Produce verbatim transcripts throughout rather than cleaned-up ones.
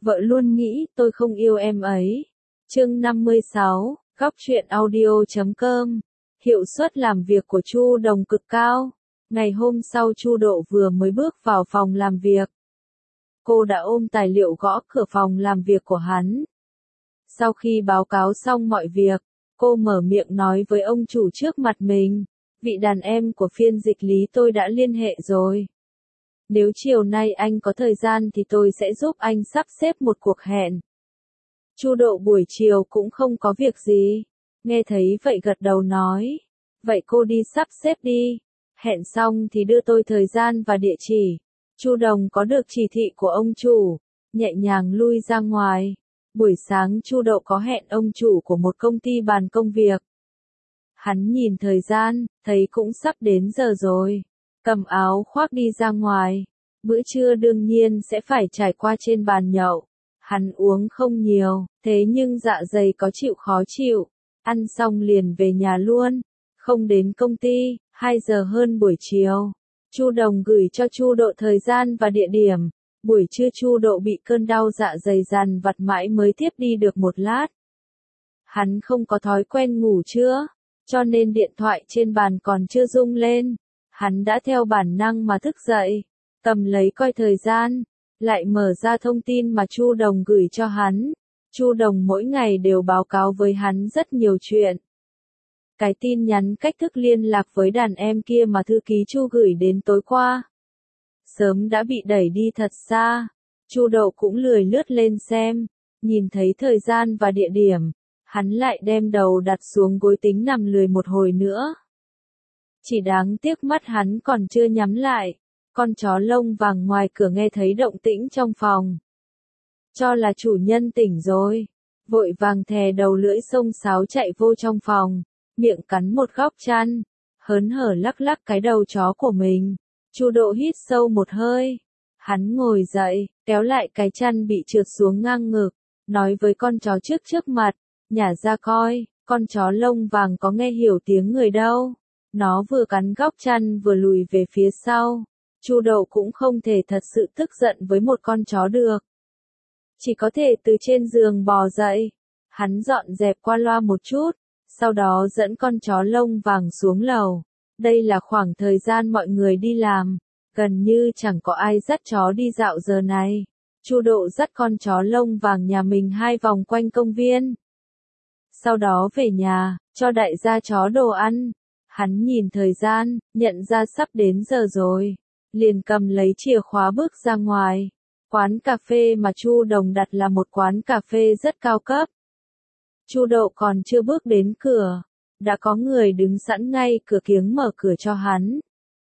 Vợ luôn nghĩ tôi không yêu em ấy. Chương năm mươi sáu, góc truyện audio chấm com. Hiệu suất làm việc của Chu Đồng cực cao. Ngày hôm sau Chu Độ vừa mới bước vào phòng làm việc. Cô đã ôm tài liệu gõ cửa phòng làm việc của hắn. Sau khi báo cáo xong mọi việc, cô mở miệng nói với ông chủ trước mặt mình. Vị đàn em của phiên dịch lý tôi đã liên hệ rồi. Nếu chiều nay anh có thời gian thì tôi sẽ giúp anh sắp xếp một cuộc hẹn. Chu Độ buổi chiều cũng không có việc gì. Nghe thấy vậy gật đầu nói. Vậy cô đi sắp xếp đi. Hẹn xong thì đưa tôi thời gian và địa chỉ. Chu Đồng có được chỉ thị của ông chủ, nhẹ nhàng lui ra ngoài. Buổi sáng Chu Độ có hẹn ông chủ của một công ty bàn công việc. Hắn nhìn thời gian, thấy cũng sắp đến giờ rồi. Cầm áo khoác đi ra ngoài. Bữa trưa đương nhiên sẽ phải trải qua trên bàn nhậu. Hắn uống không nhiều, thế nhưng dạ dày có chịu khó chịu. Ăn xong liền về nhà luôn. Không đến công ty, hai giờ hơn buổi chiều. Chu Đồng gửi cho Chu Độ thời gian và địa điểm. Buổi trưa Chu Độ bị cơn đau dạ dày dằn vặt mãi mới tiếp đi được một lát. Hắn không có thói quen ngủ trưa, cho nên điện thoại trên bàn còn chưa rung lên. Hắn đã theo bản năng mà thức dậy, cầm lấy coi thời gian, lại mở ra thông tin mà Chu Đồng gửi cho hắn. Chu Đồng mỗi ngày đều báo cáo với hắn rất nhiều chuyện. Cái tin nhắn cách thức liên lạc với đàn em kia mà thư ký Chu gửi đến tối qua, sớm đã bị đẩy đi thật xa. Chu Độ cũng lười lướt lên xem, nhìn thấy thời gian và địa điểm, hắn lại đem đầu đặt xuống gối tính nằm lười một hồi nữa. Chỉ đáng tiếc mắt hắn còn chưa nhắm lại, con chó lông vàng ngoài cửa nghe thấy động tĩnh trong phòng. Cho là chủ nhân tỉnh rồi, vội vàng thè đầu lưỡi xông xáo chạy vô trong phòng, miệng cắn một góc chăn, hớn hở lắc lắc cái đầu chó của mình. Chu Độ hít sâu một hơi, hắn ngồi dậy, kéo lại cái chăn bị trượt xuống ngang ngực, nói với con chó trước trước mặt, nhả ra coi, con chó lông vàng có nghe hiểu tiếng người đâu. Nó vừa cắn góc chăn vừa lùi về phía sau. Chu Độ cũng không thể thật sự tức giận với một con chó được. Chỉ có thể từ trên giường bò dậy. Hắn dọn dẹp qua loa một chút, sau đó dẫn con chó lông vàng xuống lầu. Đây là khoảng thời gian mọi người đi làm, gần như chẳng có ai dắt chó đi dạo giờ này. Chu Độ dắt con chó lông vàng nhà mình hai vòng quanh công viên. Sau đó về nhà, cho đại gia chó đồ ăn. Hắn nhìn thời gian, nhận ra sắp đến giờ rồi, liền cầm lấy chìa khóa bước ra ngoài. Quán cà phê mà Chu Đồng đặt là một quán cà phê rất cao cấp. Chu Độ còn chưa bước đến cửa, đã có người đứng sẵn ngay cửa kiếng mở cửa cho hắn.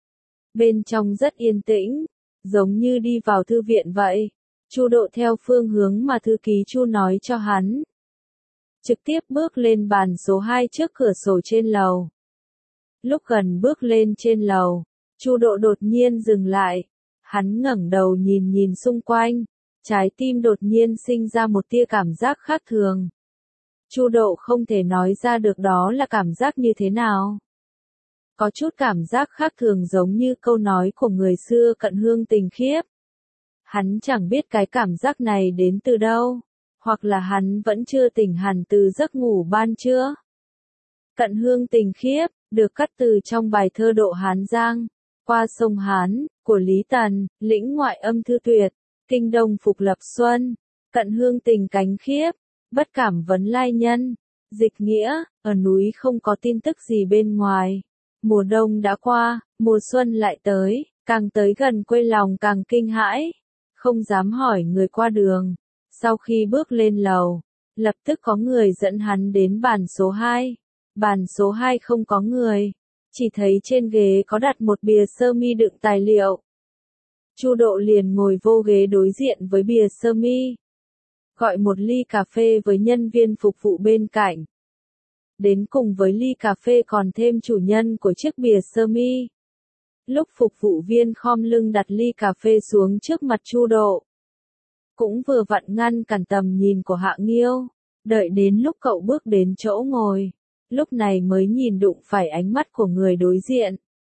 Bên trong rất yên tĩnh, giống như đi vào thư viện vậy. Chu Độ theo phương hướng mà thư ký Chu nói cho hắn. Trực tiếp bước lên bàn số hai trước cửa sổ trên lầu. Lúc gần bước lên trên lầu, Chu Độ đột nhiên dừng lại. Hắn ngẩng đầu nhìn nhìn xung quanh, trái tim đột nhiên sinh ra một tia cảm giác khác thường. Chu Độ không thể nói ra được đó là cảm giác như thế nào. Có chút cảm giác khác thường giống như câu nói của người xưa Cận Hương tình khiếp. Hắn chẳng biết cái cảm giác này đến từ đâu, hoặc là hắn vẫn chưa tỉnh hẳn từ giấc ngủ ban trưa. Cận Hương tình khiếp, được cắt từ trong bài thơ Độ Hán Giang, qua sông Hán, của Lý Tần, lĩnh ngoại âm thư tuyệt, kinh đông phục lập xuân, cận hương tình cánh khiếp, bất cảm vấn lai nhân. Dịch nghĩa, ở núi không có tin tức gì bên ngoài. Mùa đông đã qua, mùa xuân lại tới, càng tới gần quê lòng càng kinh hãi, không dám hỏi người qua đường. Sau khi bước lên lầu, lập tức có người dẫn hắn đến bàn số hai. Bàn số hai không có người, chỉ thấy trên ghế có đặt một bìa sơ mi đựng tài liệu. Chu Độ liền ngồi vô ghế đối diện với bìa sơ mi, gọi một ly cà phê với nhân viên phục vụ bên cạnh. Đến cùng với ly cà phê còn thêm chủ nhân của chiếc bìa sơ mi. Lúc phục vụ viên khom lưng đặt ly cà phê xuống trước mặt Chu Độ, cũng vừa vặn ngăn cản tầm nhìn của Hạ Nghiêu. Đợi đến lúc cậu bước đến chỗ ngồi, lúc này mới nhìn đụng phải ánh mắt của người đối diện.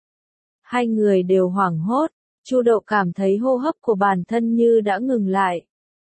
Hai người đều hoảng hốt, Chu Độ cảm thấy hô hấp của bản thân như đã ngừng lại.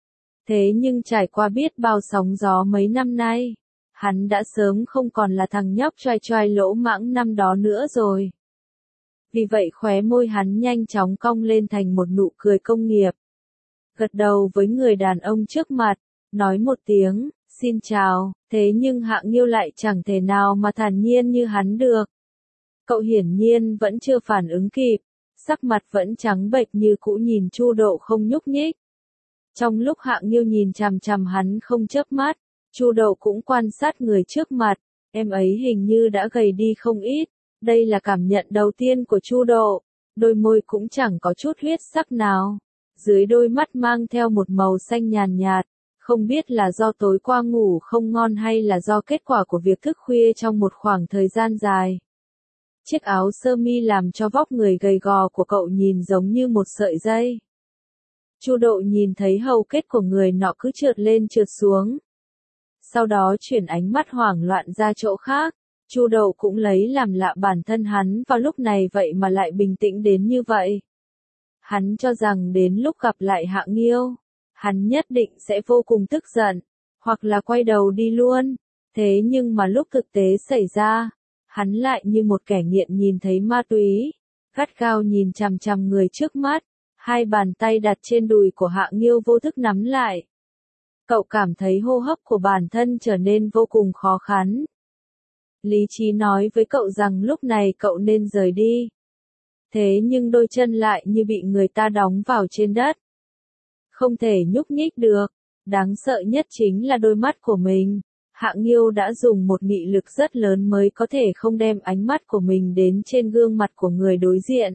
Thế nhưng trải qua biết bao sóng gió mấy năm nay, hắn đã sớm không còn là thằng nhóc choai choai lỗ mãng năm đó nữa rồi. Vì vậy khóe môi hắn nhanh chóng cong lên thành một nụ cười công nghiệp. Gật đầu với người đàn ông trước mặt, nói một tiếng, xin chào, thế nhưng Hạ Nghiêu lại chẳng thể nào mà thản nhiên như hắn được. Cậu hiển nhiên vẫn chưa phản ứng kịp, sắc mặt vẫn trắng bệch như cũ nhìn Chu Độ không nhúc nhích. Trong lúc Hạ Nghiêu nhìn chằm chằm hắn không chớp mắt, Chu Độ cũng quan sát người trước mặt, em ấy hình như đã gầy đi không ít. Đây là cảm nhận đầu tiên của Chu Độ, đôi môi cũng chẳng có chút huyết sắc nào. Dưới đôi mắt mang theo một màu xanh nhàn nhạt, không biết là do tối qua ngủ không ngon hay là do kết quả của việc thức khuya trong một khoảng thời gian dài. Chiếc áo sơ mi làm cho vóc người gầy gò của cậu nhìn giống như một sợi dây. Chu Độ nhìn thấy hầu kết của người nọ cứ trượt lên trượt xuống. Sau đó chuyển ánh mắt hoảng loạn ra chỗ khác. Chu Độ cũng lấy làm lạ bản thân hắn vào lúc này vậy mà lại bình tĩnh đến như vậy. Hắn cho rằng đến lúc gặp lại Hạ Nghiêu, hắn nhất định sẽ vô cùng tức giận, hoặc là quay đầu đi luôn. Thế nhưng mà lúc thực tế xảy ra, hắn lại như một kẻ nghiện nhìn thấy ma túy, gắt gao nhìn chằm chằm người trước mắt, hai bàn tay đặt trên đùi của Hạ Nghiêu vô thức nắm lại. Cậu cảm thấy hô hấp của bản thân trở nên vô cùng khó khăn. Lý trí nói với cậu rằng lúc này cậu nên rời đi. Thế nhưng đôi chân lại như bị người ta đóng vào trên đất. Không thể nhúc nhích được. Đáng sợ nhất chính là đôi mắt của mình. Hạ Nghiêu đã dùng một nghị lực rất lớn mới có thể không đem ánh mắt của mình đến trên gương mặt của người đối diện.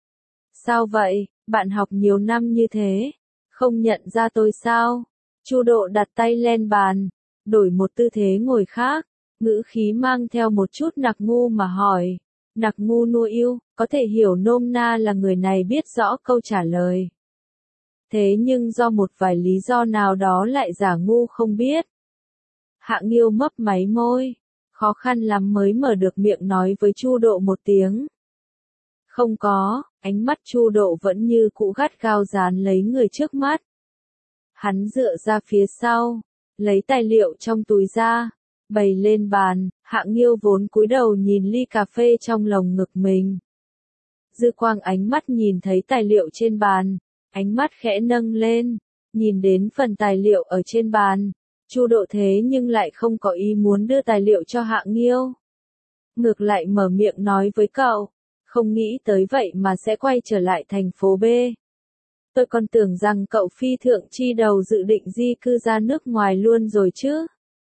Sao vậy, bạn học nhiều năm như thế, không nhận ra tôi sao? Chu Độ đặt tay lên bàn, đổi một tư thế ngồi khác, ngữ khí mang theo một chút nặc ngu mà hỏi. Nặc ngu nua yêu, có thể hiểu nôm na là người này biết rõ câu trả lời. Thế nhưng do một vài lý do nào đó lại giả ngu không biết. Hạ Nghiêu mấp máy môi, khó khăn lắm mới mở được miệng nói với Chu Độ một tiếng. Không có, ánh mắt Chu Độ vẫn như cũ gắt gao dán lấy người trước mắt. Hắn dựa ra phía sau, lấy tài liệu trong túi ra, bày lên bàn. Hạ Nghiêu vốn cúi đầu nhìn ly cà phê trong lồng ngực mình. Dư quang ánh mắt nhìn thấy tài liệu trên bàn, ánh mắt khẽ nâng lên, nhìn đến phần tài liệu ở trên bàn. Chu Độ thế nhưng lại không có ý muốn đưa tài liệu cho Hạ Nghiêu. Ngược lại mở miệng nói với cậu, không nghĩ tới vậy mà sẽ quay trở lại thành phố B. Tôi còn tưởng rằng cậu phi thượng chi đầu dự định di cư ra nước ngoài luôn rồi chứ.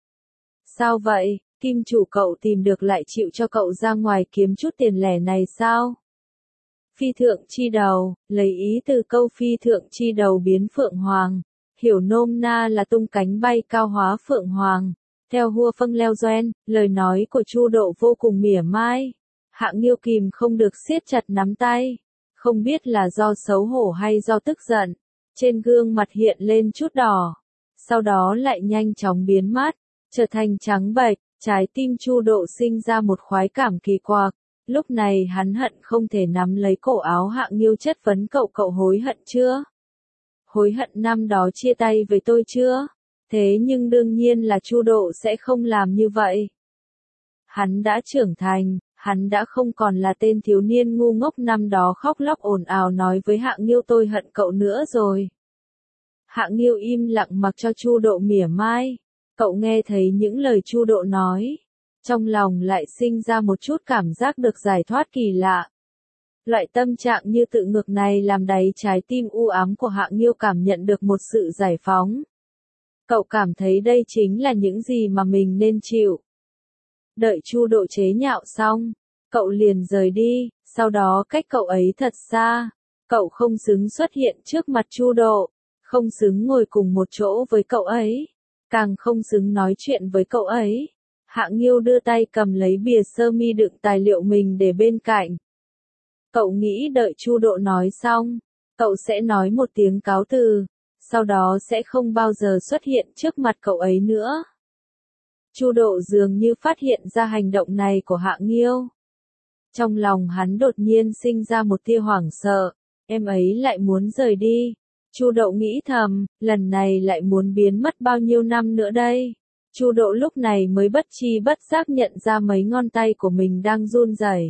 Sao vậy, kim chủ cậu tìm được lại chịu cho cậu ra ngoài kiếm chút tiền lẻ này sao? Phi thượng chi đầu, lấy ý từ câu phi thượng chi đầu biến phượng hoàng, hiểu nôm na là tung cánh bay cao hóa phượng hoàng. Theo Hua Phân Leo Doen, lời nói của Chu Độ vô cùng mỉa mai. Hạ Nghiêu kìm không được siết chặt nắm tay, không biết là do xấu hổ hay do tức giận, trên gương mặt hiện lên chút đỏ, sau đó lại nhanh chóng biến mất, trở thành trắng bệch. Trái tim Chu Độ sinh ra một khoái cảm kỳ quặc, lúc này hắn hận không thể nắm lấy cổ áo Hạ Nghiêu chất vấn cậu cậu hối hận chưa? Hối hận năm đó chia tay với tôi chưa? Thế nhưng đương nhiên là Chu Độ sẽ không làm như vậy. Hắn đã trưởng thành, hắn đã không còn là tên thiếu niên ngu ngốc năm đó khóc lóc ồn ào nói với Hạ Nghiêu tôi hận cậu nữa rồi. Hạ Nghiêu im lặng mặc cho Chu Độ mỉa mai. Cậu nghe thấy những lời Chu Độ nói, trong lòng lại sinh ra một chút cảm giác được giải thoát kỳ lạ. Loại tâm trạng như tự ngược này làm đáy trái tim u ám của Hạ Nghiêu cảm nhận được một sự giải phóng. Cậu cảm thấy đây chính là những gì mà mình nên chịu. Đợi Chu Độ chế nhạo xong, cậu liền rời đi, sau đó cách cậu ấy thật xa. Cậu không xứng xuất hiện trước mặt Chu Độ, không xứng ngồi cùng một chỗ với cậu ấy, càng không xứng nói chuyện với cậu ấy. Hạ Nghiêu đưa tay cầm lấy bìa sơ mi đựng tài liệu mình để bên cạnh. Cậu nghĩ đợi Chu Độ nói xong, cậu sẽ nói một tiếng cáo từ, sau đó sẽ không bao giờ xuất hiện trước mặt cậu ấy nữa. Chu Độ dường như phát hiện ra hành động này của Hạ Nghiêu. Trong lòng hắn đột nhiên sinh ra một tia hoảng sợ, em ấy lại muốn rời đi. Chu Đậu nghĩ thầm, lần này lại muốn biến mất bao nhiêu năm nữa đây. Chu Đậu lúc này mới bất chi bất giác nhận ra mấy ngón tay của mình đang run rẩy.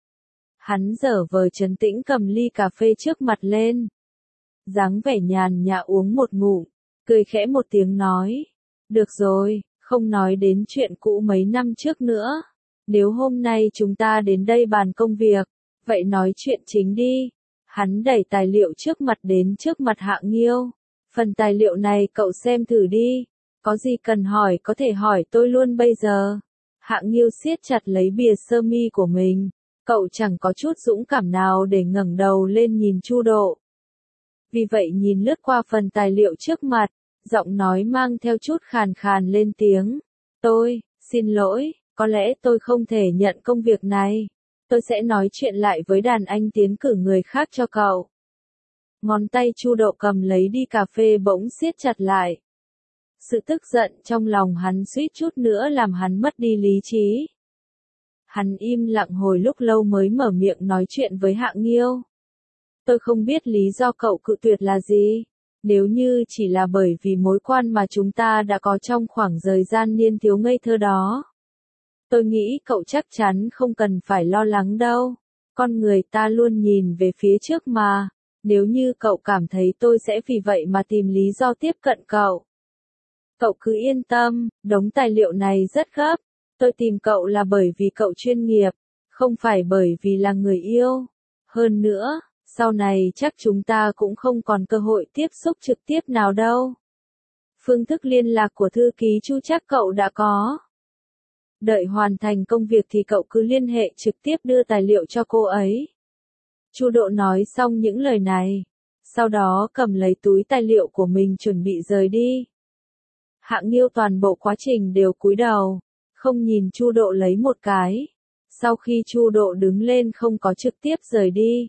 Hắn dở vờ trấn tĩnh cầm ly cà phê trước mặt lên. Dáng vẻ nhàn nhã uống một ngụm, cười khẽ một tiếng nói. Được rồi, không nói đến chuyện cũ mấy năm trước nữa. Nếu hôm nay chúng ta đến đây bàn công việc, vậy nói chuyện chính đi. Hắn đẩy tài liệu trước mặt đến trước mặt Hạng Nghiêu. Phần tài liệu này cậu xem thử đi. Có gì cần hỏi có thể hỏi tôi luôn bây giờ. Hạng Nghiêu siết chặt lấy bìa sơ mi của mình. Cậu chẳng có chút dũng cảm nào để ngẩng đầu lên nhìn Chu Độ. Vì vậy nhìn lướt qua phần tài liệu trước mặt, giọng nói mang theo chút khàn khàn lên tiếng. Tôi, xin lỗi, có lẽ tôi không thể nhận công việc này. Tôi sẽ nói chuyện lại với đàn anh tiến cử người khác cho cậu. Ngón tay Chu Độ cầm lấy đi cà phê bỗng siết chặt lại. Sự tức giận trong lòng hắn suýt chút nữa làm hắn mất đi lý trí. Hắn im lặng hồi lúc lâu mới mở miệng nói chuyện với Hạng Nghiêu. Tôi không biết lý do cậu cự tuyệt là gì. Nếu như chỉ là bởi vì mối quan mà chúng ta đã có trong khoảng thời gian niên thiếu ngây thơ đó. Tôi nghĩ cậu chắc chắn không cần phải lo lắng đâu. Con người ta luôn nhìn về phía trước mà. Nếu như cậu cảm thấy tôi sẽ vì vậy mà tìm lý do tiếp cận cậu. Cậu cứ yên tâm, đống tài liệu này rất gấp. Tôi tìm cậu là bởi vì cậu chuyên nghiệp, không phải bởi vì là người yêu. Hơn nữa, sau này chắc chúng ta cũng không còn cơ hội tiếp xúc trực tiếp nào đâu. Phương thức liên lạc của thư ký Chu chắc cậu đã có. Đợi hoàn thành công việc thì cậu cứ liên hệ trực tiếp đưa tài liệu cho cô ấy. Chu Độ nói xong những lời này, sau đó cầm lấy túi tài liệu của mình chuẩn bị rời đi. Hạng Nghiêu toàn bộ quá trình đều cúi đầu, không nhìn Chu Độ lấy một cái. Sau khi Chu Độ đứng lên không có trực tiếp rời đi.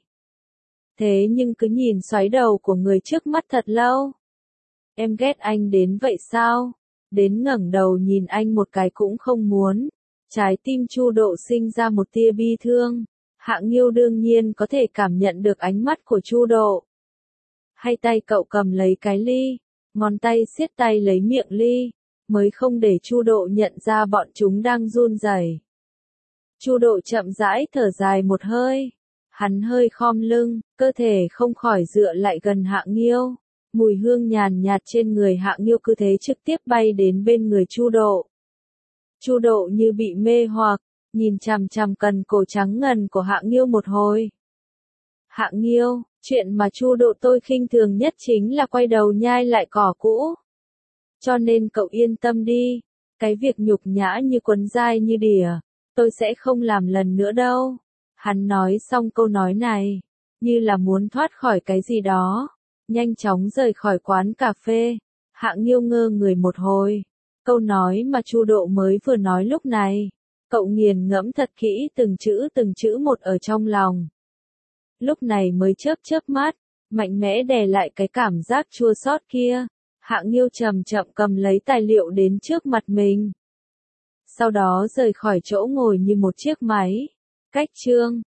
Thế nhưng cứ nhìn xoáy đầu của người trước mắt thật lâu. Em ghét anh đến vậy sao? Đến ngẩng đầu nhìn anh một cái cũng không muốn. Trái tim Chu Độ sinh ra một tia bi thương. Hạng Nghiêu đương nhiên có thể cảm nhận được ánh mắt của Chu Độ. Hay tay cậu cầm lấy cái ly, ngón tay siết tay lấy miệng ly, mới không để Chu Độ nhận ra bọn chúng đang run rẩy. Chu Độ chậm rãi thở dài một hơi. Hắn hơi khom lưng, cơ thể không khỏi dựa lại gần Hạng Nghiêu. Mùi hương nhàn nhạt trên người Hạng Nghiêu cứ thế trực tiếp bay đến bên người Chu Độ. Chu Độ như bị mê hoặc, nhìn chằm chằm cần cổ trắng ngần của Hạng Nghiêu một hồi. Hạng Nghiêu, chuyện mà Chu Độ tôi khinh thường nhất chính là quay đầu nhai lại cỏ cũ. Cho nên cậu yên tâm đi, cái việc nhục nhã như quấn dai như đỉa, tôi sẽ không làm lần nữa đâu. Hắn nói xong câu nói này, như là muốn thoát khỏi cái gì đó, nhanh chóng rời khỏi quán cà phê. Hạng Nghiêu ngơ người một hồi, câu nói mà Chu Độ mới vừa nói lúc này, cậu nghiền ngẫm thật kỹ từng chữ từng chữ một ở trong lòng. Lúc này mới chớp chớp mắt, mạnh mẽ đè lại cái cảm giác chua xót kia. Hạng Nghiêu chậm chậm cầm lấy tài liệu đến trước mặt mình. Sau đó rời khỏi chỗ ngồi như một chiếc máy. Cách chương